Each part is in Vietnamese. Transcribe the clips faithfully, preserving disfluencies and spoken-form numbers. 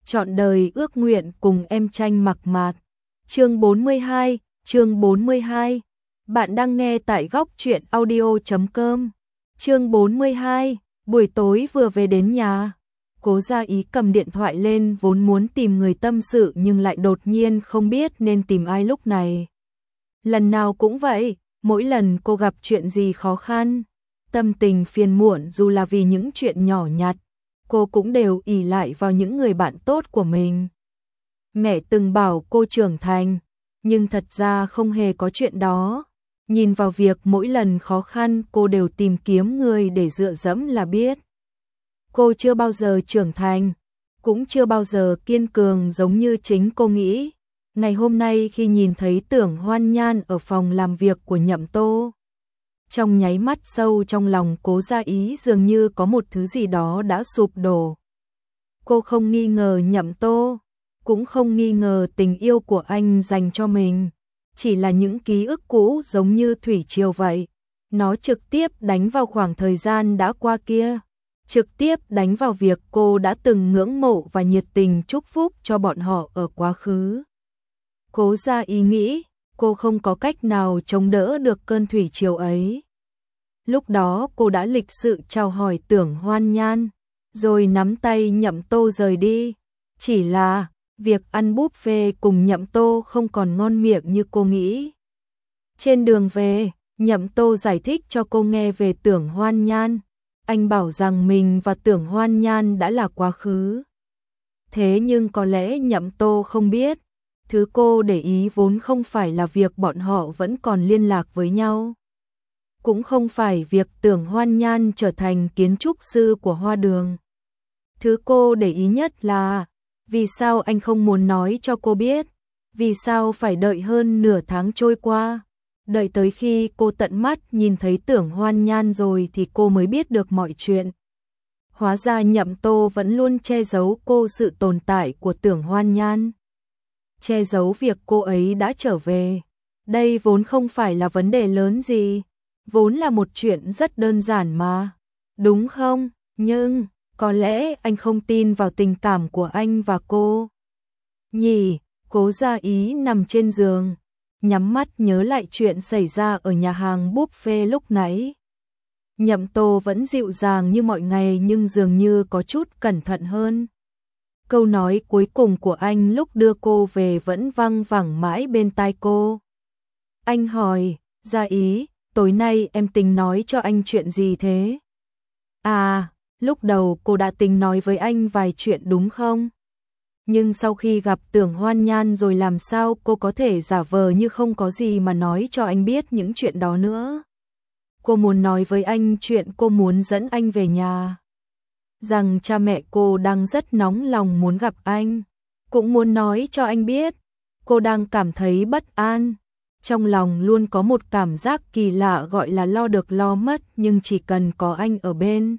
Trọn đời ước nguyện cùng em tranh mặc mạt. Chương bốn mươi hai, chương bốn mươi hai. Bạn đang nghe tại góc truyện audio chấm com. Chương bốn mươi hai, buổi tối vừa về đến nhà. Cố Gia Ý cầm điện thoại lên vốn muốn tìm người tâm sự nhưng lại đột nhiên không biết nên tìm ai lúc này. Lần nào cũng vậy, mỗi lần cô gặp chuyện gì khó khăn, tâm tình phiền muộn dù là vì những chuyện nhỏ nhặt, cô cũng đều ỷ lại vào những người bạn tốt của mình. Mẹ từng bảo cô trưởng thành, nhưng thật ra không hề có chuyện đó. Nhìn vào việc mỗi lần khó khăn cô đều tìm kiếm người để dựa dẫm là biết. Cô chưa bao giờ trưởng thành, cũng chưa bao giờ kiên cường giống như chính cô nghĩ. Ngày hôm nay khi nhìn thấy Tưởng Hoan Nhan ở phòng làm việc của Nhậm Tô, trong nháy mắt sâu trong lòng Cố Gia Ý dường như có một thứ gì đó đã sụp đổ. Cô không nghi ngờ Nhậm Tô, cũng không nghi ngờ tình yêu của anh dành cho mình, chỉ là những ký ức cũ giống như thủy triều vậy. Nó trực tiếp đánh vào khoảng thời gian đã qua kia, trực tiếp đánh vào việc cô đã từng ngưỡng mộ và nhiệt tình chúc phúc cho bọn họ ở quá khứ. Cố Gia Ý nghĩ, cô không có cách nào chống đỡ được cơn thủy triều ấy. Lúc đó cô đã lịch sự chào hỏi Tưởng Hoan Nhan, rồi nắm tay Nhậm Tô rời đi. Chỉ là, việc ăn buffet cùng Nhậm Tô không còn ngon miệng như cô nghĩ. Trên đường về, Nhậm Tô giải thích cho cô nghe về Tưởng Hoan Nhan. Anh bảo rằng mình và Tưởng Hoan Nhan đã là quá khứ. Thế nhưng có lẽ Nhậm Tô không biết, thứ cô để ý vốn không phải là việc bọn họ vẫn còn liên lạc với nhau. Cũng không phải việc Tưởng Hoan Nhan trở thành kiến trúc sư của Hoa Đường. Thứ cô để ý nhất là, vì sao anh không muốn nói cho cô biết, vì sao phải đợi hơn nửa tháng trôi qua. Đợi tới khi cô tận mắt nhìn thấy Tưởng Hoan Nhan rồi thì cô mới biết được mọi chuyện. Hóa ra Nhậm Tô vẫn luôn che giấu cô sự tồn tại của Tưởng Hoan Nhan, che giấu việc cô ấy đã trở về. Đây vốn không phải là vấn đề lớn gì, vốn là một chuyện rất đơn giản mà, đúng không? Nhưng, có lẽ anh không tin vào tình cảm của anh và cô. Nhỉ, Cố Gia Ý nằm trên giường, nhắm mắt nhớ lại chuyện xảy ra ở nhà hàng buffet lúc nãy. Nhậm Tô vẫn dịu dàng như mọi ngày nhưng dường như có chút cẩn thận hơn. Câu nói cuối cùng của anh lúc đưa cô về vẫn văng vẳng mãi bên tai cô. Anh hỏi, Gia Ý, tối nay em tính nói cho anh chuyện gì thế? À, lúc đầu cô đã tính nói với anh vài chuyện đúng không? Nhưng sau khi gặp Tưởng Hoan Nhan rồi làm sao cô có thể giả vờ như không có gì mà nói cho anh biết những chuyện đó nữa? Cô muốn nói với anh chuyện cô muốn dẫn anh về nhà, rằng cha mẹ cô đang rất nóng lòng muốn gặp anh, cũng muốn nói cho anh biết cô đang cảm thấy bất an. Trong lòng luôn có một cảm giác kỳ lạ gọi là lo được lo mất, nhưng chỉ cần có anh ở bên,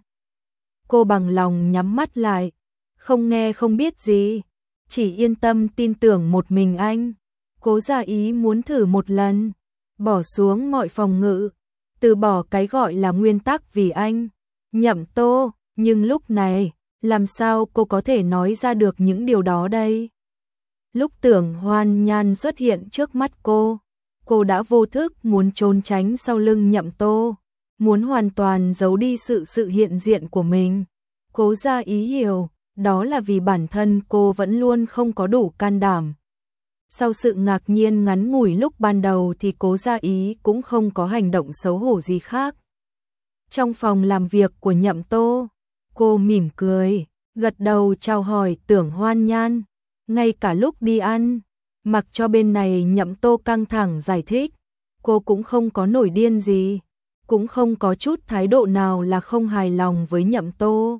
cô bằng lòng nhắm mắt lại, không nghe không biết gì, chỉ yên tâm tin tưởng một mình anh. Cố Gia Ý muốn thử một lần, bỏ xuống mọi phòng ngự, từ bỏ cái gọi là nguyên tắc vì anh, Nhậm Tô, nhưng lúc này, làm sao cô có thể nói ra được những điều đó đây? Lúc Tưởng Hoan Nhan xuất hiện trước mắt cô, cô đã vô thức muốn trốn tránh sau lưng Nhậm Tô, muốn hoàn toàn giấu đi sự sự hiện diện của mình. Cố Gia Ý hiểu, đó là vì bản thân cô vẫn luôn không có đủ can đảm. Sau sự ngạc nhiên ngắn ngủi lúc ban đầu thì Cố Gia Ý cũng không có hành động xấu hổ gì khác. Trong phòng làm việc của Nhậm Tô, cô mỉm cười, gật đầu chào hỏi Tưởng Hoan Nhan. Ngay cả lúc đi ăn, mặc cho bên này Nhậm Tô căng thẳng giải thích, cô cũng không có nổi điên gì, cũng không có chút thái độ nào là không hài lòng với Nhậm Tô.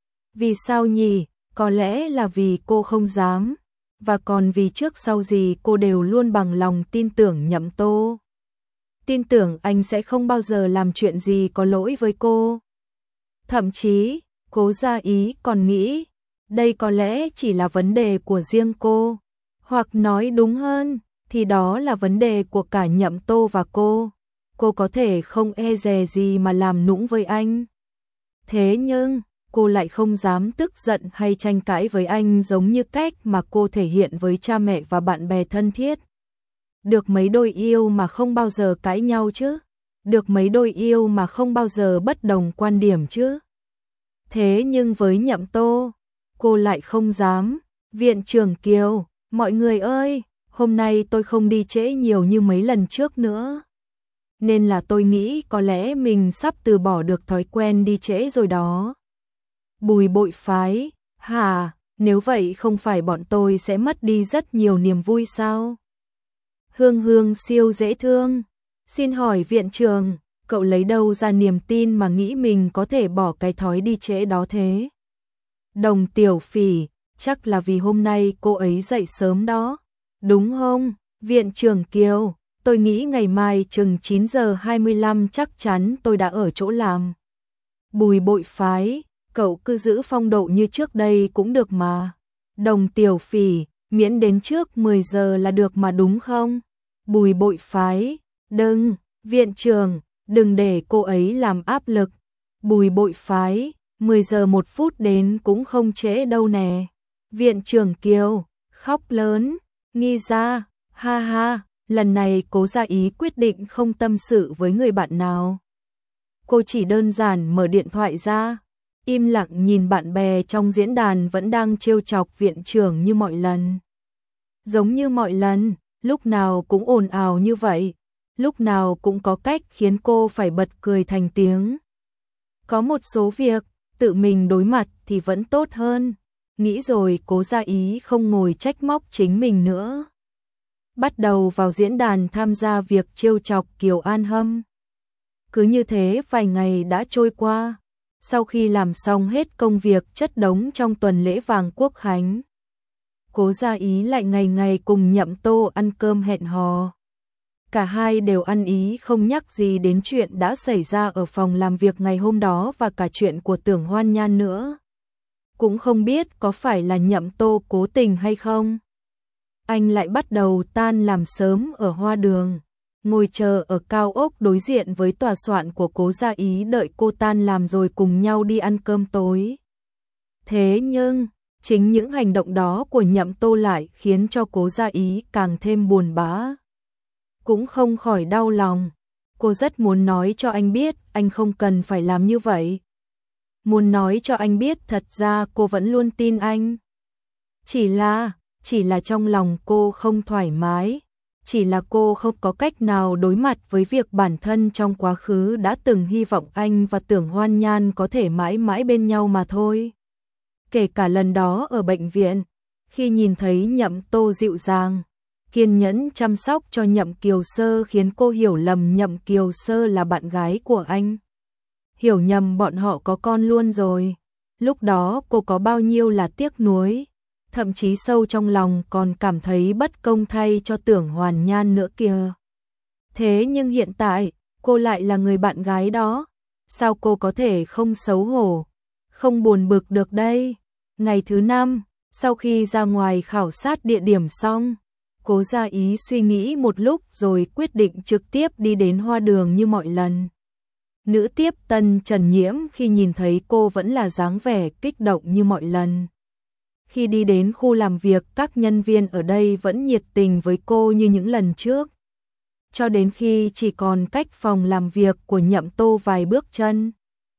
Vì sao nhỉ? Có lẽ là vì cô không dám, và còn vì trước sau gì cô đều luôn bằng lòng tin tưởng Nhậm Tô. Tin tưởng anh sẽ không bao giờ làm chuyện gì có lỗi với cô. Thậm chí, Cố Gia Ý còn nghĩ, đây có lẽ chỉ là vấn đề của riêng cô, hoặc nói đúng hơn, thì đó là vấn đề của cả Nhậm Tô và cô. Cô có thể không e dè gì mà làm nũng với anh. Thế nhưng, cô lại không dám tức giận hay tranh cãi với anh giống như cách mà cô thể hiện với cha mẹ và bạn bè thân thiết. Được mấy đôi yêu mà không bao giờ cãi nhau chứ? Được mấy đôi yêu mà không bao giờ bất đồng quan điểm chứ? Thế nhưng với Nhậm Tô, cô lại không dám. Viện trưởng Kiều, mọi người ơi, hôm nay tôi không đi trễ nhiều như mấy lần trước nữa. Nên là tôi nghĩ có lẽ mình sắp từ bỏ được thói quen đi trễ rồi đó. Bùi Bội Phái, hả, nếu vậy không phải bọn tôi sẽ mất đi rất nhiều niềm vui sao? Hương Hương siêu dễ thương. Xin hỏi viện trưởng, cậu lấy đâu ra niềm tin mà nghĩ mình có thể bỏ cái thói đi trễ đó thế? Đồng Tiểu Phỉ, chắc là vì hôm nay cô ấy dậy sớm đó. Đúng không, viện trưởng Kiều, tôi nghĩ ngày mai chừng chín giờ hai mươi lăm chắc chắn tôi đã ở chỗ làm. Bùi Bội Phái, cậu cứ giữ phong độ như trước đây cũng được mà. Đồng Tiểu Phỉ, miễn đến trước mười giờ là được mà đúng không? Bùi Bội Phái, đừng, viện trưởng, đừng để cô ấy làm áp lực. Bùi Bội Phái, mười giờ một phút đến cũng không trễ đâu nè. Viện trưởng Kiều, khóc lớn, nghi ra, ha ha, lần này Cố Gia Ý quyết định không tâm sự với người bạn nào. Cô chỉ đơn giản mở điện thoại ra, im lặng nhìn bạn bè trong diễn đàn vẫn đang trêu chọc viện trưởng như mọi lần. Giống như mọi lần, lúc nào cũng ồn ào như vậy, lúc nào cũng có cách khiến cô phải bật cười thành tiếng. Có một số việc, tự mình đối mặt thì vẫn tốt hơn. Nghĩ rồi Cố Gia Ý không ngồi trách móc chính mình nữa. Bắt đầu vào diễn đàn tham gia việc trêu chọc Kiều An Hâm. Cứ như thế vài ngày đã trôi qua. Sau khi làm xong hết công việc chất đống trong tuần lễ vàng Quốc Khánh, Cố Gia Ý lại ngày ngày cùng Nhậm Tô ăn cơm hẹn hò. Cả hai đều ăn ý không nhắc gì đến chuyện đã xảy ra ở phòng làm việc ngày hôm đó và cả chuyện của Tưởng Hoan Nhan nữa. Cũng không biết có phải là Nhậm Tô cố tình hay không. Anh lại bắt đầu tan làm sớm ở Hoa Đường, ngồi chờ ở cao ốc đối diện với tòa soạn của Cố Gia Ý đợi cô tan làm rồi cùng nhau đi ăn cơm tối. Thế nhưng, chính những hành động đó của Nhậm Tô lại khiến cho Cố Gia Ý càng thêm buồn bã. Cũng không khỏi đau lòng, cô rất muốn nói cho anh biết anh không cần phải làm như vậy. Muốn nói cho anh biết thật ra cô vẫn luôn tin anh. Chỉ là, chỉ là trong lòng cô không thoải mái, chỉ là cô không có cách nào đối mặt với việc bản thân trong quá khứ đã từng hy vọng anh và Tưởng Hoan Nhan có thể mãi mãi bên nhau mà thôi. Kể cả lần đó ở bệnh viện, khi nhìn thấy Nhậm Tô dịu dàng, kiên nhẫn chăm sóc cho Nhậm Kiều Sơ khiến cô hiểu lầm Nhậm Kiều Sơ là bạn gái của anh. Hiểu nhầm bọn họ có con luôn rồi. Lúc đó cô có bao nhiêu là tiếc nuối, thậm chí sâu trong lòng còn cảm thấy bất công thay cho Tưởng Hoan Nhan nữa kìa. Thế nhưng hiện tại, cô lại là người bạn gái đó. Sao cô có thể không xấu hổ, không buồn bực được đây? Ngày thứ năm, sau khi ra ngoài khảo sát địa điểm xong, Cố Gia Ý suy nghĩ một lúc rồi quyết định trực tiếp đi đến Hoa Đường như mọi lần. Nữ tiếp tân Trần Nhiễm khi nhìn thấy cô vẫn là dáng vẻ kích động như mọi lần. Khi đi đến khu làm việc, các nhân viên ở đây vẫn nhiệt tình với cô như những lần trước. Cho đến khi chỉ còn cách phòng làm việc của Nhậm Tô vài bước chân,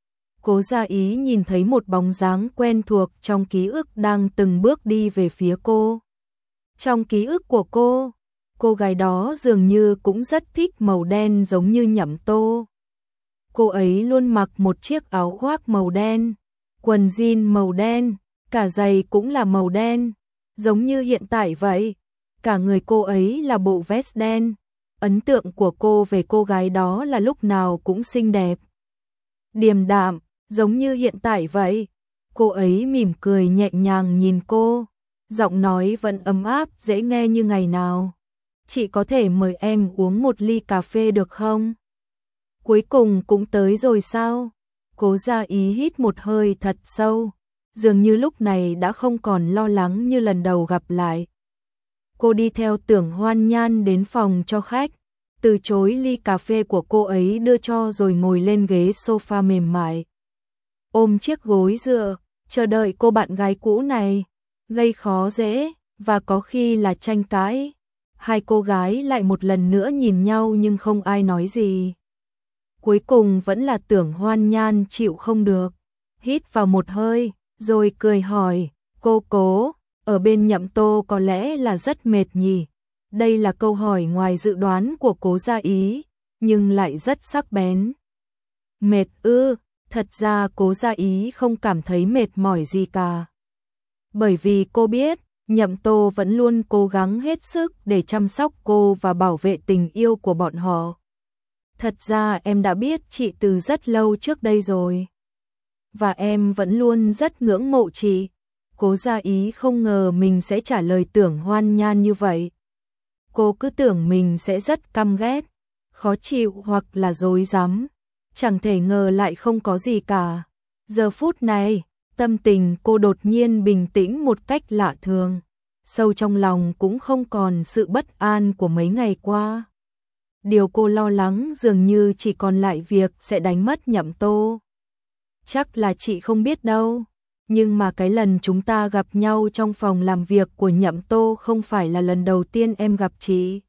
Cố Gia Ý nhìn thấy một bóng dáng quen thuộc trong ký ức đang từng bước đi về phía cô. Trong ký ức của cô, cô gái đó dường như cũng rất thích màu đen giống như Nhậm Tô. Cô ấy luôn mặc một chiếc áo khoác màu đen, quần jean màu đen, cả giày cũng là màu đen, giống như hiện tại vậy. Cả người cô ấy là bộ vest đen. Ấn tượng của cô về cô gái đó là lúc nào cũng xinh đẹp, điềm đạm, giống như hiện tại vậy. Cô ấy mỉm cười nhẹ nhàng nhìn cô, giọng nói vẫn ấm áp dễ nghe như ngày nào. Chị có thể mời em uống một ly cà phê được không? Cuối cùng cũng tới rồi sao? Cố Gia Ý hít một hơi thật sâu, dường như lúc này đã không còn lo lắng như lần đầu gặp lại. Cô đi theo Tưởng Hoan Nhan đến phòng cho khách, từ chối ly cà phê của cô ấy đưa cho rồi ngồi lên ghế sofa mềm mại. ôm chiếc gối dựa, chờ đợi cô bạn gái cũ này, gây khó dễ, và có khi là tranh cãi. Hai cô gái lại một lần nữa nhìn nhau nhưng không ai nói gì. Cuối cùng vẫn là Tưởng Hoan Nhan chịu không được, hít vào một hơi, rồi cười hỏi, cô Cố, ở bên Nhậm Tô có lẽ là rất mệt nhỉ? Đây là câu hỏi ngoài dự đoán của Cố Gia Ý, nhưng lại rất sắc bén. Mệt ư? Thật ra Cố Gia Ý không cảm thấy mệt mỏi gì cả. Bởi vì cô biết, Nhậm Tô vẫn luôn cố gắng hết sức để chăm sóc cô và bảo vệ tình yêu của bọn họ. Thật ra em đã biết chị từ rất lâu trước đây rồi. Và em vẫn luôn rất ngưỡng mộ chị. Cố Gia Ý không ngờ mình sẽ trả lời Tưởng Hoan Nhan như vậy. Cô cứ tưởng mình sẽ rất căm ghét, khó chịu hoặc là dối rắm. Chẳng thể ngờ lại không có gì cả. Giờ phút này, tâm tình cô đột nhiên bình tĩnh một cách lạ thường. Sâu trong lòng cũng không còn sự bất an của mấy ngày qua. Điều cô lo lắng dường như chỉ còn lại việc sẽ đánh mất Nhậm Tô. Chắc là chị không biết đâu, nhưng mà cái lần chúng ta gặp nhau trong phòng làm việc của Nhậm Tô không phải là lần đầu tiên em gặp chị.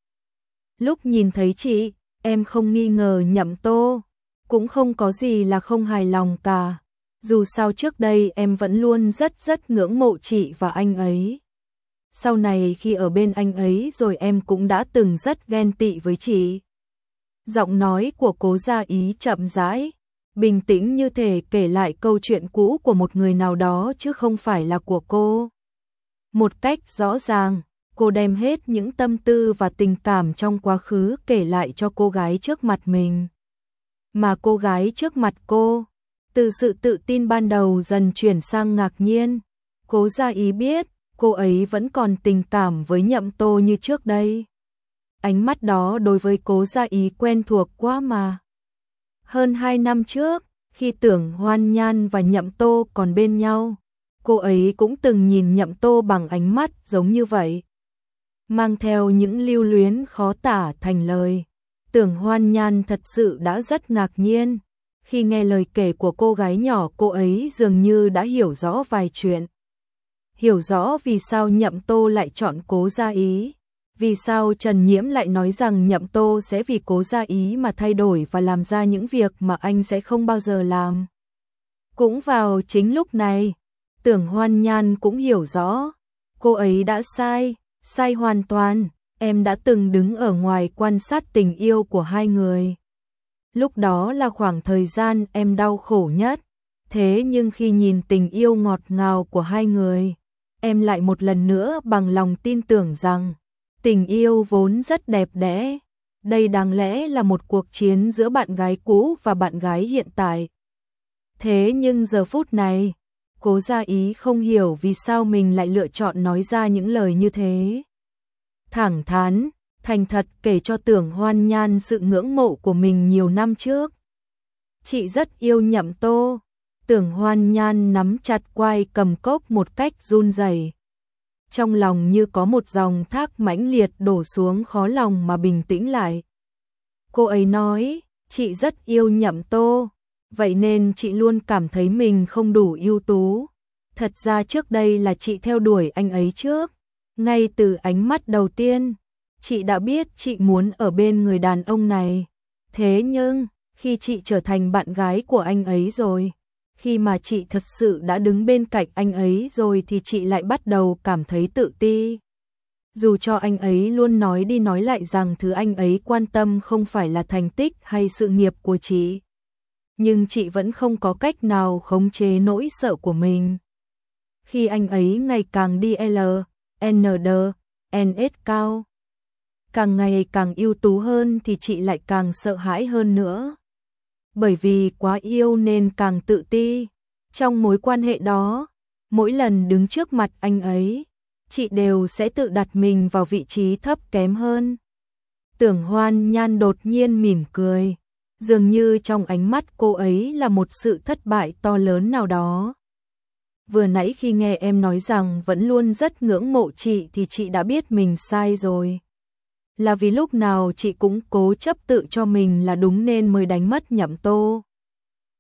Lúc nhìn thấy chị, em không nghi ngờ Nhậm Tô, cũng không có gì là không hài lòng cả. Dù sao trước đây em vẫn luôn rất rất ngưỡng mộ chị và anh ấy. Sau này khi ở bên anh ấy rồi em cũng đã từng rất ghen tị với chị. Giọng nói của Cố Gia Ý chậm rãi, bình tĩnh như thể kể lại câu chuyện cũ của một người nào đó chứ không phải là của cô. Một cách rõ ràng, cô đem hết những tâm tư và tình cảm trong quá khứ kể lại cho cô gái trước mặt mình. Mà cô gái trước mặt cô, từ sự tự tin ban đầu dần chuyển sang ngạc nhiên. Cố Gia Ý biết, cô ấy vẫn còn tình cảm với Nhậm Tô như trước đây. Ánh mắt đó đối với Cố Gia Ý quen thuộc quá mà. Hơn hai năm trước, khi Tưởng Hoan Nhan và Nhậm Tô còn bên nhau, cô ấy cũng từng nhìn Nhậm Tô bằng ánh mắt giống như vậy. Mang theo những lưu luyến khó tả thành lời. Tưởng Hoan Nhan thật sự đã rất ngạc nhiên. Khi nghe lời kể của cô gái nhỏ, cô ấy dường như đã hiểu rõ vài chuyện. Hiểu rõ vì sao Nhậm Tô lại chọn Cố Gia Ý. Vì sao Trần Nhiễm lại nói rằng Nhậm Tô sẽ vì Cố Gia Ý mà thay đổi và làm ra những việc mà anh sẽ không bao giờ làm. Cũng vào chính lúc này, Tưởng Hoan Nhan cũng hiểu rõ. Cô ấy đã sai, sai hoàn toàn. Em đã từng đứng ở ngoài quan sát tình yêu của hai người. Lúc đó là khoảng thời gian em đau khổ nhất. Thế nhưng khi nhìn tình yêu ngọt ngào của hai người, em lại một lần nữa bằng lòng tin tưởng rằng tình yêu vốn rất đẹp đẽ. Đây đáng lẽ là một cuộc chiến giữa bạn gái cũ và bạn gái hiện tại. Thế nhưng giờ phút này, Cố Gia Ý không hiểu vì sao mình lại lựa chọn nói ra những lời như thế. Thẳng thắn, thành thật kể cho Tưởng Hoan Nhan sự ngưỡng mộ của mình nhiều năm trước. Chị rất yêu Nhậm Tô. Tưởng Hoan Nhan nắm chặt quai cầm cốc một cách run rẩy. Trong lòng như có một dòng thác mãnh liệt đổ xuống, khó lòng mà bình tĩnh lại. Cô ấy nói, chị rất yêu Nhậm Tô, vậy nên chị luôn cảm thấy mình không đủ ưu tú. Thật ra trước đây là chị theo đuổi anh ấy trước. Ngay từ ánh mắt đầu tiên, chị đã biết chị muốn ở bên người đàn ông này. Thế nhưng, khi chị trở thành bạn gái của anh ấy rồi, khi mà chị thật sự đã đứng bên cạnh anh ấy rồi thì chị lại bắt đầu cảm thấy tự ti. Dù cho anh ấy luôn nói đi nói lại rằng thứ anh ấy quan tâm không phải là thành tích hay sự nghiệp của chị, nhưng chị vẫn không có cách nào khống chế nỗi sợ của mình. Khi anh ấy ngày càng đi L, N D, N S cao, càng ngày càng ưu tú hơn thì chị lại càng sợ hãi hơn nữa. Bởi vì quá yêu nên càng tự ti. Trong mối quan hệ đó, mỗi lần đứng trước mặt anh ấy, chị đều sẽ tự đặt mình vào vị trí thấp kém hơn. Tưởng Hoan Nhan đột nhiên mỉm cười, dường như trong ánh mắt cô ấy là một sự thất bại to lớn nào đó. Vừa nãy khi nghe em nói rằng vẫn luôn rất ngưỡng mộ chị thì chị đã biết mình sai rồi. Là vì lúc nào chị cũng cố chấp tự cho mình là đúng nên mới đánh mất Nhậm Tô.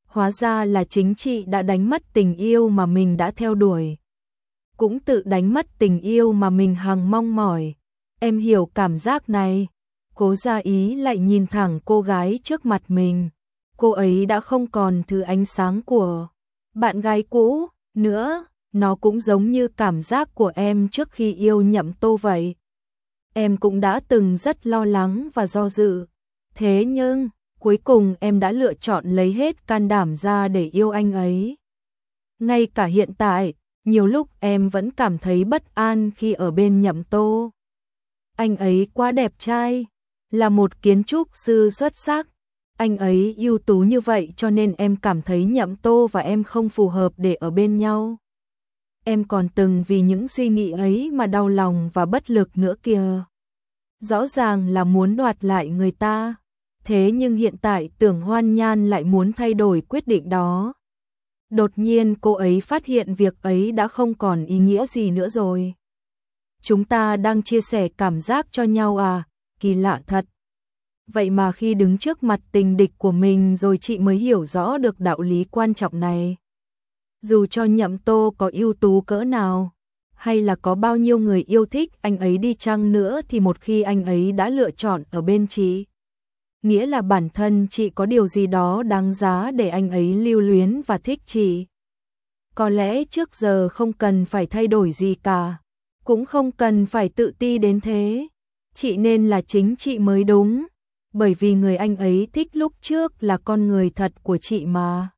Hóa ra là chính chị đã đánh mất tình yêu mà mình đã theo đuổi. Cũng tự đánh mất tình yêu mà mình hằng mong mỏi. Em hiểu cảm giác này. Cố Gia Ý lại nhìn thẳng cô gái trước mặt mình. Cô ấy đã không còn thứ ánh sáng của bạn gái cũ nữa. Nó cũng giống như cảm giác của em trước khi yêu Nhậm Tô vậy. Em cũng đã từng rất lo lắng và do dự. Thế nhưng, cuối cùng em đã lựa chọn lấy hết can đảm ra để yêu anh ấy. Ngay cả hiện tại, nhiều lúc em vẫn cảm thấy bất an khi ở bên Nhậm Tô. Anh ấy quá đẹp trai, là một kiến trúc sư xuất sắc. Anh ấy ưu tú như vậy cho nên em cảm thấy Nhậm Tô và em không phù hợp để ở bên nhau. Em còn từng vì những suy nghĩ ấy mà đau lòng và bất lực nữa kìa. Rõ ràng là muốn đoạt lại người ta. Thế nhưng hiện tại Tưởng Hoan Nhan lại muốn thay đổi quyết định đó. Đột nhiên cô ấy phát hiện việc ấy đã không còn ý nghĩa gì nữa rồi. Chúng ta đang chia sẻ cảm giác cho nhau à, kỳ lạ thật. Vậy mà khi đứng trước mặt tình địch của mình rồi chị mới hiểu rõ được đạo lý quan trọng này. Dù cho Nhậm Tô có ưu tú cỡ nào, hay là có bao nhiêu người yêu thích anh ấy đi chăng nữa thì một khi anh ấy đã lựa chọn ở bên chị, nghĩa là bản thân chị có điều gì đó đáng giá để anh ấy lưu luyến và thích chị. Có lẽ trước giờ không cần phải thay đổi gì cả, cũng không cần phải tự ti đến thế. Chị nên là chính chị mới đúng, bởi vì người anh ấy thích lúc trước là con người thật của chị mà.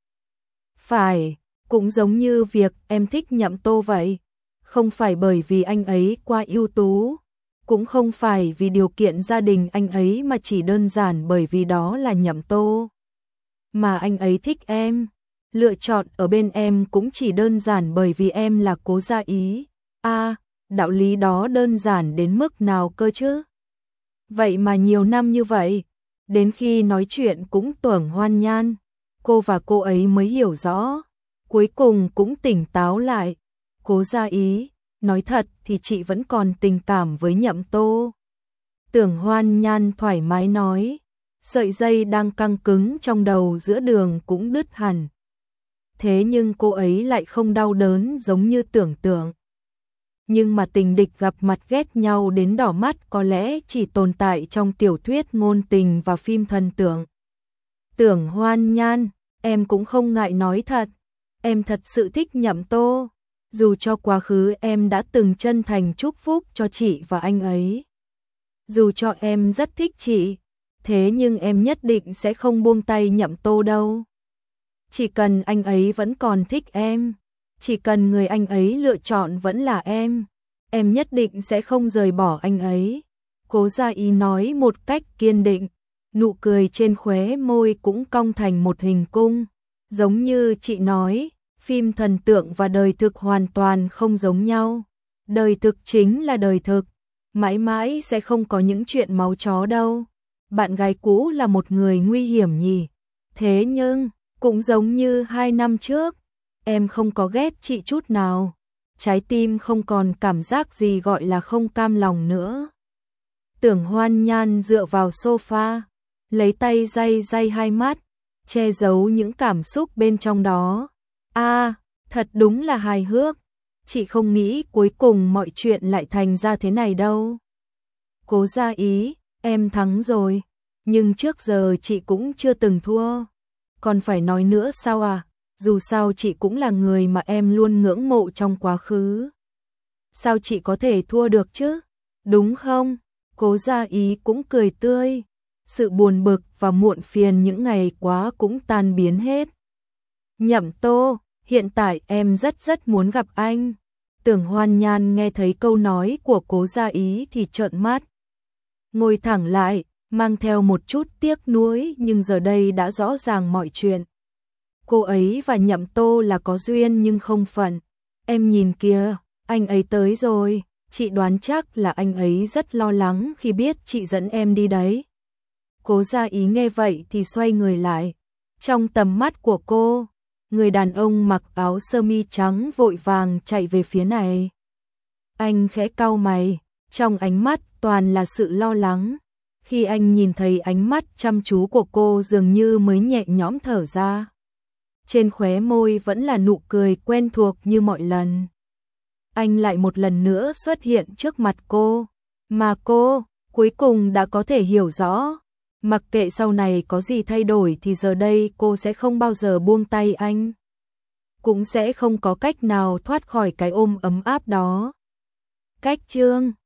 Phải, cũng giống như việc em thích Nhậm Tô vậy, không phải bởi vì anh ấy quá ưu tú, cũng không phải vì điều kiện gia đình anh ấy mà chỉ đơn giản bởi vì đó là Nhậm Tô. Mà anh ấy thích em, lựa chọn ở bên em cũng chỉ đơn giản bởi vì em là Cố Gia Ý. À, đạo lý đó đơn giản đến mức nào cơ chứ? Vậy mà nhiều năm như vậy, đến khi nói chuyện cũng Tưởng Hoan Nhan, cô và cô ấy mới hiểu rõ, cuối cùng cũng tỉnh táo lại. Cố Gia Ý, nói thật thì chị vẫn còn tình cảm với Nhậm Tô. Tưởng Hoan Nhan thoải mái nói, sợi dây đang căng cứng trong đầu giữa đường cũng đứt hẳn. Thế nhưng cô ấy lại không đau đớn giống như tưởng tượng. Nhưng mà tình địch gặp mặt ghét nhau đến đỏ mắt có lẽ chỉ tồn tại trong tiểu thuyết ngôn tình và phim thần tượng. Tưởng Hoan Nhan, em cũng không ngại nói thật, em thật sự thích Nhậm Tô. Dù cho quá khứ em đã từng chân thành chúc phúc cho chị và anh ấy. Dù cho em rất thích chị, thế nhưng em nhất định sẽ không buông tay Nhậm Tô đâu. Chỉ cần anh ấy vẫn còn thích em, chỉ cần người anh ấy lựa chọn vẫn là em, em nhất định sẽ không rời bỏ anh ấy. Cố Gia Ý nói một cách kiên định, nụ cười trên khóe môi cũng cong thành một hình cung. Giống như chị nói, phim thần tượng và đời thực hoàn toàn không giống nhau. Đời thực chính là đời thực, mãi mãi sẽ không có những chuyện máu chó đâu. Bạn gái cũ là một người nguy hiểm nhỉ. Thế nhưng, cũng giống như hai năm trước, em không có ghét chị chút nào. Trái tim không còn cảm giác gì gọi là không cam lòng nữa. Tưởng Hoan Nhan dựa vào sofa, lấy tay day day hai mắt, che giấu những cảm xúc bên trong đó. À, thật đúng là hài hước. Chị không nghĩ cuối cùng mọi chuyện lại thành ra thế này đâu. Cố Gia Ý, em thắng rồi. Nhưng trước giờ chị cũng chưa từng thua. Còn phải nói nữa sao à? Dù sao chị cũng là người mà em luôn ngưỡng mộ trong quá khứ. Sao chị có thể thua được chứ? Đúng không? Cố Gia Ý cũng cười tươi. Sự buồn bực và muộn phiền những ngày quá cũng tan biến hết. Nhậm Tô, hiện tại em rất rất muốn gặp anh. Tưởng Hoan Nhan nghe thấy câu nói của Cố Gia Ý thì trợn mắt. Ngồi thẳng lại, mang theo một chút tiếc nuối nhưng giờ đây đã rõ ràng mọi chuyện. Cô ấy và Nhậm Tô là có duyên nhưng không phận. Em nhìn kìa, anh ấy tới rồi, chị đoán chắc là anh ấy rất lo lắng khi biết chị dẫn em đi đấy. Cố Gia Ý nghe vậy thì xoay người lại. Trong tầm mắt của cô, người đàn ông mặc áo sơ mi trắng vội vàng chạy về phía này. Anh khẽ cau mày, trong ánh mắt toàn là sự lo lắng. Khi anh nhìn thấy ánh mắt chăm chú của cô dường như mới nhẹ nhõm thở ra. trên khóe môi vẫn là nụ cười quen thuộc như mọi lần. Anh lại một lần nữa xuất hiện trước mặt cô, mà cô cuối cùng đã có thể hiểu rõ, mặc kệ sau này có gì thay đổi thì giờ đây cô sẽ không bao giờ buông tay anh, cũng sẽ không có cách nào thoát khỏi cái ôm ấm áp đó. Cách chương